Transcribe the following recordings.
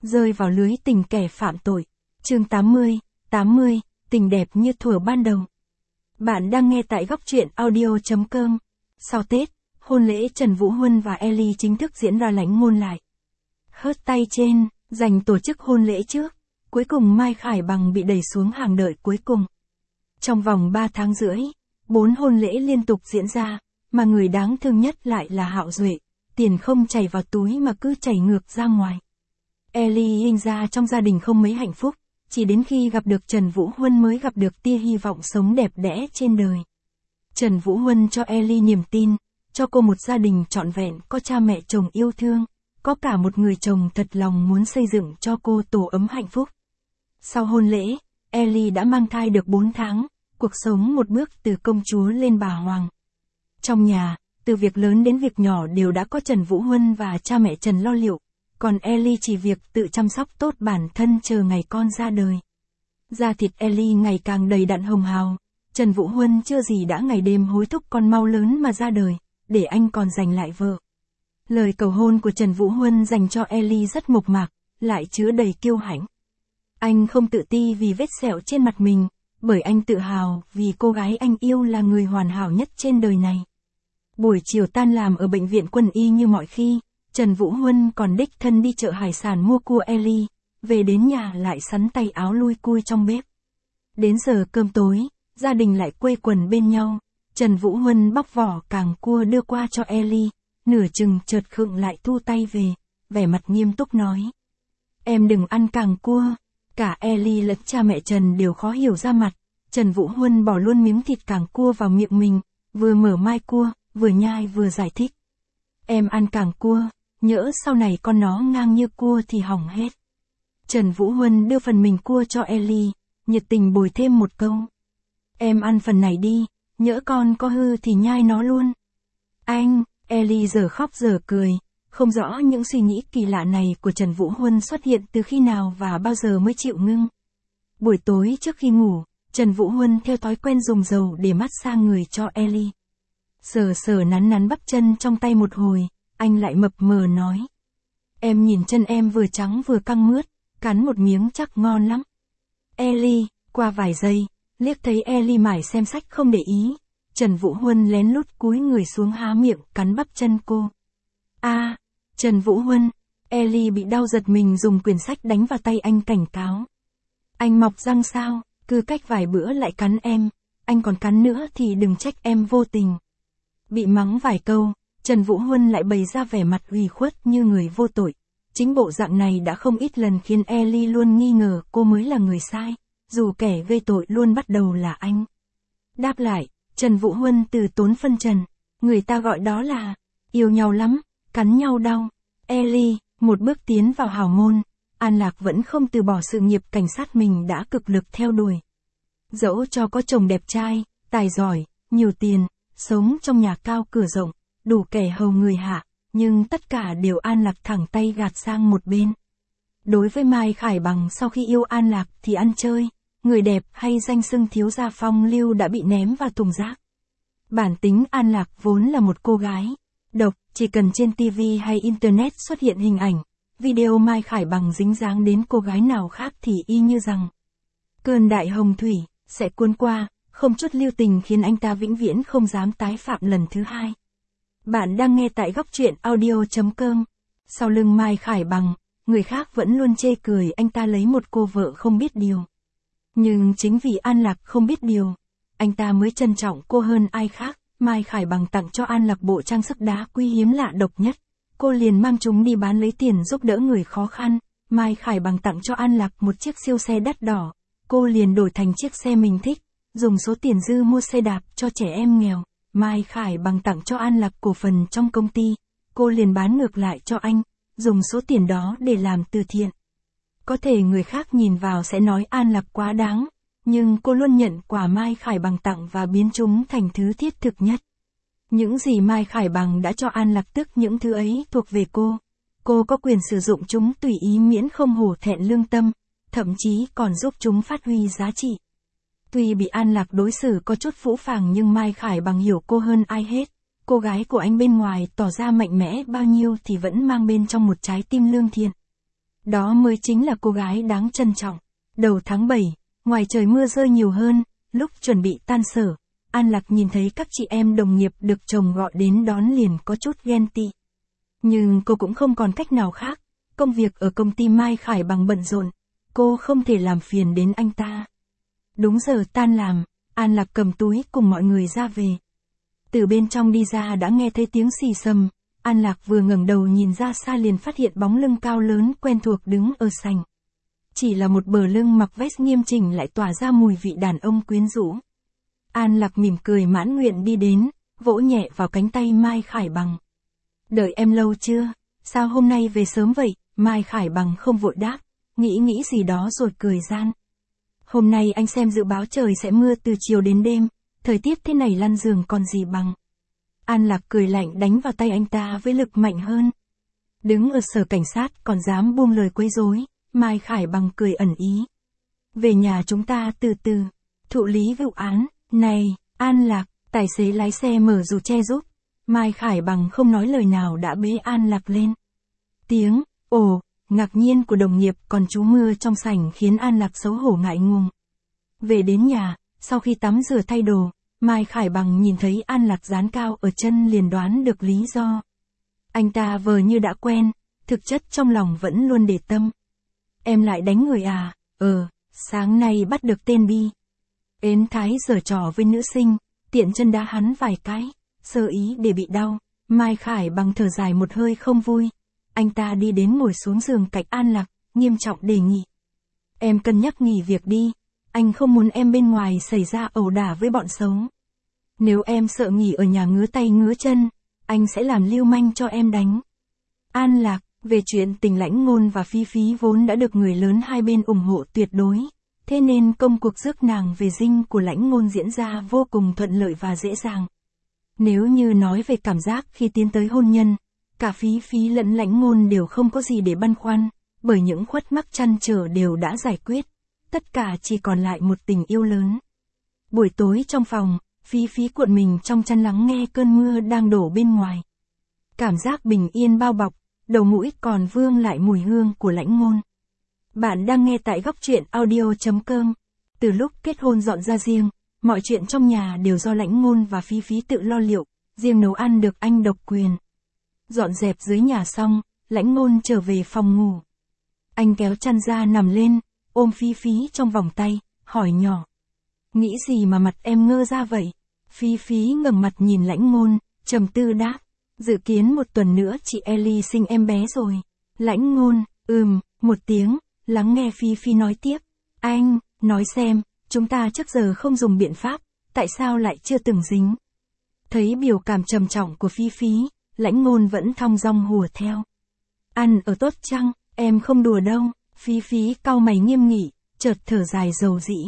rơi vào lưới tình kẻ phạm tội. Chương 80, tình đẹp như thuở ban đầu. Bạn đang nghe tại góc truyện audio.com. Sau Tết, hôn lễ Trần Vũ Huân và Ellie chính thức diễn ra lãnh môn lại. Hớt tay trên, giành tổ chức hôn lễ trước. Cuối cùng Mai Khải Bằng bị đẩy xuống hàng đợi cuối cùng. Trong vòng 3 tháng rưỡi, 4 hôn lễ liên tục diễn ra, mà người đáng thương nhất lại là Hạo Duệ. Tiền không chảy vào túi mà cứ chảy ngược ra ngoài. Ellie sinh ra trong gia đình không mấy hạnh phúc, chỉ đến khi gặp được Trần Vũ Huân mới gặp được tia hy vọng sống đẹp đẽ trên đời. Trần Vũ Huân cho Ellie niềm tin, cho cô một gia đình trọn vẹn, có cha mẹ chồng yêu thương, có cả một người chồng thật lòng muốn xây dựng cho cô tổ ấm hạnh phúc. Sau hôn lễ, Ellie đã mang thai được 4 tháng, cuộc sống một bước từ công chúa lên bà hoàng. Trong nhà, từ việc lớn đến việc nhỏ đều đã có Trần Vũ Huân và cha mẹ Trần lo liệu, còn Ellie chỉ việc tự chăm sóc tốt bản thân chờ ngày con ra đời. Da thịt Ellie ngày càng đầy đặn hồng hào, Trần Vũ Huân chưa gì đã ngày đêm hối thúc con mau lớn mà ra đời, để anh còn giành lại vợ. Lời cầu hôn của Trần Vũ Huân dành cho Ellie rất mộc mạc, lại chứa đầy kiêu hãnh. Anh không tự ti vì vết sẹo trên mặt mình, bởi anh tự hào vì cô gái anh yêu là người hoàn hảo nhất trên đời này. Buổi chiều tan làm ở bệnh viện Quân y như mọi khi, Trần Vũ Huân còn đích thân đi chợ hải sản mua cua Ellie, về đến nhà lại sắn tay áo lui cui trong bếp. Đến giờ cơm tối, gia đình lại quây quần bên nhau, Trần Vũ Huân bóc vỏ càng cua đưa qua cho Ellie, nửa chừng chợt khựng lại thu tay về, vẻ mặt nghiêm túc nói. Em đừng ăn càng cua. Cả Ellie lẫn cha mẹ Trần đều khó hiểu ra mặt, Trần Vũ Huân bỏ luôn miếng thịt càng cua vào miệng mình, vừa mở mai cua, vừa nhai vừa giải thích. Em ăn càng cua, nhỡ sau này con nó ngang như cua thì hỏng hết. Trần Vũ Huân đưa phần mình cua cho Ellie, nhiệt tình bồi thêm một câu. Em ăn phần này đi, nhỡ con có hư thì nhai nó luôn. Anh, Ellie giờ khóc giờ cười, không rõ những suy nghĩ kỳ lạ này của Trần Vũ Huân xuất hiện từ khi nào và bao giờ mới chịu ngưng. Buổi tối trước khi ngủ, Trần Vũ Huân theo thói quen dùng dầu để massage người cho Ellie. Sờ sờ nắn nắn bắp chân trong tay một hồi, anh lại mập mờ nói. Em nhìn chân em vừa trắng vừa căng mướt, cắn một miếng chắc ngon lắm. Ellie, qua vài giây, liếc thấy Ellie mải xem sách không để ý, Trần Vũ Huân lén lút cúi người xuống há miệng cắn bắp chân cô. Trần Vũ Huân, Ellie bị đau giật mình dùng quyển sách đánh vào tay anh cảnh cáo. Anh mọc răng sao, cứ cách vài bữa lại cắn em, anh còn cắn nữa thì đừng trách em vô tình. Bị mắng vài câu, Trần Vũ Huân lại bày ra vẻ mặt ủy khuất như người vô tội. Chính bộ dạng này đã không ít lần khiến Ellie luôn nghi ngờ cô mới là người sai, dù kẻ gây tội luôn bắt đầu là anh. Đáp lại, Trần Vũ Huân từ tốn phân trần, người ta gọi đó là yêu nhau lắm, cắn nhau đau. Ellie, một bước tiến vào hào môn, An Lạc vẫn không từ bỏ sự nghiệp cảnh sát mình đã cực lực theo đuổi. Dẫu cho có chồng đẹp trai, tài giỏi, nhiều tiền, sống trong nhà cao cửa rộng, đủ kẻ hầu người hạ, nhưng tất cả đều An Lạc thẳng tay gạt sang một bên. Đối với Mai Khải Bằng sau khi yêu An Lạc thì ăn chơi, người đẹp hay danh xưng thiếu gia phong lưu đã bị ném vào thùng rác. Bản tính An Lạc vốn là một cô gái độc, chỉ cần trên TV hay Internet xuất hiện hình ảnh, video Mai Khải Bằng dính dáng đến cô gái nào khác thì y như rằng cơn đại hồng thủy sẽ cuốn qua, không chút lưu tình khiến anh ta vĩnh viễn không dám tái phạm lần thứ hai. Bạn đang nghe tại góc truyện audio.com. Sau lưng Mai Khải Bằng, người khác vẫn luôn chê cười anh ta lấy một cô vợ không biết điều. Nhưng chính vì An Lạc không biết điều, anh ta mới trân trọng cô hơn ai khác. Mai Khải Bằng tặng cho An Lạc bộ trang sức đá quý hiếm lạ độc nhất. Cô liền mang chúng đi bán lấy tiền giúp đỡ người khó khăn. Mai Khải Bằng tặng cho An Lạc một chiếc siêu xe đắt đỏ. Cô liền đổi thành chiếc xe mình thích, dùng số tiền dư mua xe đạp cho trẻ em nghèo. Mai Khải Bằng tặng cho An Lạc cổ phần trong công ty. Cô liền bán ngược lại cho anh, dùng số tiền đó để làm từ thiện. Có thể người khác nhìn vào sẽ nói An Lạc quá đáng, nhưng cô luôn nhận quà Mai Khải Bằng tặng và biến chúng thành thứ thiết thực nhất. Những gì Mai Khải Bằng đã cho An Lạc tức những thứ ấy thuộc về cô. Cô có quyền sử dụng chúng tùy ý miễn không hổ thẹn lương tâm, thậm chí còn giúp chúng phát huy giá trị. Tuy bị An Lạc đối xử có chút phũ phàng nhưng Mai Khải Bằng hiểu cô hơn ai hết. Cô gái của anh bên ngoài tỏ ra mạnh mẽ bao nhiêu thì vẫn mang bên trong một trái tim lương thiện. Đó mới chính là cô gái đáng trân trọng. Đầu tháng 7, ngoài trời mưa rơi nhiều hơn, lúc chuẩn bị tan sở, An Lạc nhìn thấy các chị em đồng nghiệp được chồng gọi đến đón liền có chút ghen tị. Nhưng cô cũng không còn cách nào khác, công việc ở công ty Mai Khải Bằng bận rộn, cô không thể làm phiền đến anh ta. Đúng giờ tan làm, An Lạc cầm túi cùng mọi người ra về. Từ bên trong đi ra đã nghe thấy tiếng xì xầm, An Lạc vừa ngẩng đầu nhìn ra xa liền phát hiện bóng lưng cao lớn quen thuộc đứng ở sảnh. Chỉ là một bờ lưng mặc vest nghiêm chỉnh lại tỏa ra mùi vị đàn ông quyến rũ. An Lạc mỉm cười mãn nguyện đi đến, vỗ nhẹ vào cánh tay Mai Khải Bằng. Đợi em lâu chưa? Sao hôm nay về sớm vậy? Mai Khải Bằng không vội đáp, nghĩ gì đó rồi cười gian. Hôm nay anh xem dự báo trời sẽ mưa từ chiều đến đêm, thời tiết thế này lăn giường còn gì bằng. An Lạc cười lạnh đánh vào tay anh ta với lực mạnh hơn. Đứng ở sở cảnh sát còn dám buông lời quấy rối, Mai Khải Bằng cười ẩn ý. Về nhà chúng ta từ từ, thụ lý vụ án, này, An Lạc, tài xế lái xe mở dù che giúp. Mai Khải Bằng không nói lời nào đã bế An Lạc lên. Tiếng, ồ, ngạc nhiên của đồng nghiệp còn trú mưa trong sảnh khiến An Lạc xấu hổ ngại ngùng. Về đến nhà, sau khi tắm rửa thay đồ, Mai Khải Bằng nhìn thấy An Lạc dán cao ở chân liền đoán được lý do. Anh ta vờ như đã quen, thực chất trong lòng vẫn luôn để tâm. Em lại đánh người à? Sáng nay bắt được tên Bi. Ến thái giở trò với nữ sinh, tiện chân đá hắn vài cái, sơ ý để bị đau. Mai Khải Bằng thở dài một hơi không vui. Anh ta đi đến ngồi xuống giường cạnh An Lạc, nghiêm trọng đề nghị. Em cân nhắc nghỉ việc đi, anh không muốn em bên ngoài xảy ra ẩu đả với bọn xấu. Nếu em sợ nghỉ ở nhà ngứa tay ngứa chân, anh sẽ làm lưu manh cho em đánh. An Lạc, về chuyện tình Lãnh Ngôn và Phi Phi vốn đã được người lớn hai bên ủng hộ tuyệt đối, thế nên công cuộc rước nàng về dinh của Lãnh Ngôn diễn ra vô cùng thuận lợi và dễ dàng. Nếu như nói về cảm giác khi tiến tới hôn nhân, cả Phi Phi lẫn Lãnh Ngôn đều không có gì để băn khoăn, bởi những khuất mắc trăn trở đều đã giải quyết, tất cả chỉ còn lại một tình yêu lớn. Buổi tối trong phòng, Phi Phi cuộn mình trong chăn lắng nghe cơn mưa đang đổ bên ngoài. Cảm giác bình yên bao bọc, đầu mũi còn vương lại mùi hương của Lãnh Ngôn. Bạn đang nghe tại góc truyện audio.com. Từ lúc kết hôn dọn ra riêng, mọi chuyện trong nhà đều do Lãnh Ngôn và Phi Phi tự lo liệu, riêng nấu ăn được anh độc quyền. Dọn dẹp dưới nhà xong, Lãnh Ngôn trở về phòng ngủ. Anh kéo chăn ra nằm lên, ôm Phi Phi trong vòng tay, hỏi nhỏ. Nghĩ gì mà mặt em ngơ ra vậy? Phi Phi ngẩng mặt nhìn Lãnh Ngôn, trầm tư đáp. Dự kiến một tuần nữa chị Ellie sinh em bé rồi. Lãnh Ngôn, một tiếng, lắng nghe Phi Phi nói tiếp. Anh, nói xem, chúng ta trước giờ không dùng biện pháp, tại sao lại chưa từng dính? Thấy biểu cảm trầm trọng của Phi Phi, Lãnh Ngôn vẫn thong dong hùa theo. Ăn ở tốt chăng, em không đùa đâu. Phi Phi cau mày nghiêm nghị, chợt thở dài dầu dĩ.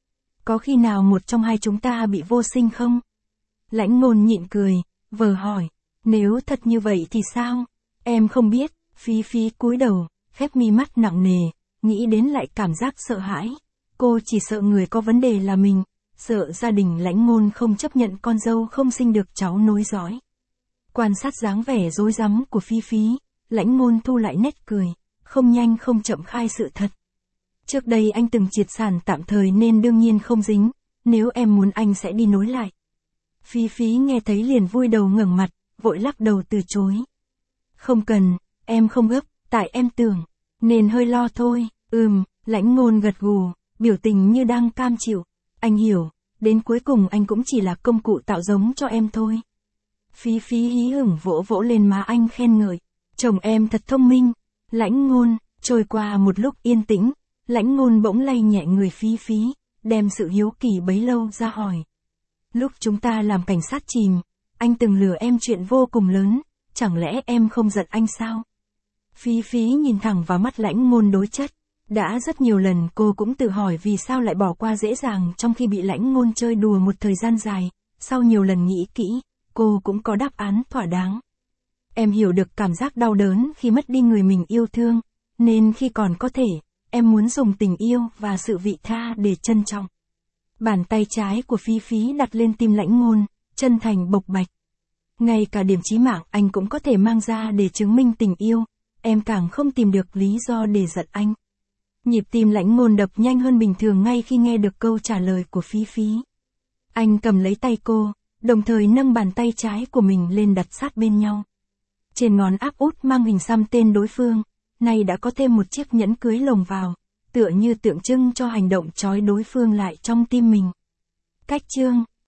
Có khi nào một trong hai chúng ta bị vô sinh không? Lãnh Ngôn nhịn cười, vờ hỏi. Nếu thật như vậy thì sao? Em không biết. Phi Phi cúi đầu, khép mi mắt nặng nề, nghĩ đến lại cảm giác sợ hãi. Cô chỉ sợ người có vấn đề là mình, sợ gia đình Lãnh Ngôn không chấp nhận con dâu không sinh được cháu nối dõi. Quan sát dáng vẻ rối rắm của Phi Phi, Lãnh Ngôn thu lại nét cười, không nhanh không chậm khai sự thật. Trước đây anh từng triệt sản tạm thời nên đương nhiên không dính, nếu em muốn anh sẽ đi nối lại. Phi Phi nghe thấy liền vui đầu ngẩng mặt, vội lắc đầu từ chối. Không cần, em không gấp, tại em tưởng, nên hơi lo thôi. Lãnh Ngôn gật gù, biểu tình như đang cam chịu. Anh hiểu, đến cuối cùng anh cũng chỉ là công cụ tạo giống cho em thôi. Phi Phi hí hửng vỗ vỗ lên má anh khen ngợi. Chồng em thật thông minh. Lãnh Ngôn, trôi qua một lúc yên tĩnh, Lãnh Ngôn bỗng lay nhẹ người Phi Phi, đem sự hiếu kỳ bấy lâu ra hỏi. Lúc chúng ta làm cảnh sát chìm, anh từng lừa em chuyện vô cùng lớn, chẳng lẽ em không giận anh sao? Phi Phi nhìn thẳng vào mắt Lãnh Ngôn đối chất. Đã rất nhiều lần cô cũng tự hỏi vì sao lại bỏ qua dễ dàng trong khi bị Lãnh Ngôn chơi đùa một thời gian dài, sau nhiều lần nghĩ kỹ, cô cũng có đáp án thỏa đáng. Em hiểu được cảm giác đau đớn khi mất đi người mình yêu thương, nên khi còn có thể, em muốn dùng tình yêu và sự vị tha để trân trọng. Bàn tay trái của Phi Phi đặt lên tim Lãnh Ngôn, chân thành bộc bạch. Ngay cả điểm chí mạng anh cũng có thể mang ra để chứng minh tình yêu, em càng không tìm được lý do để giận anh. Nhịp tim Lãnh Ngôn đập nhanh hơn bình thường ngay khi nghe được câu trả lời của Phí Phí. Anh cầm lấy tay cô, đồng thời nâng bàn tay trái của mình lên đặt sát bên nhau. Trên ngón áp út mang hình xăm tên đối phương, nay đã có thêm một chiếc nhẫn cưới lồng vào, tựa như tượng trưng cho hành động trói đối phương lại trong tim mình. Cách chương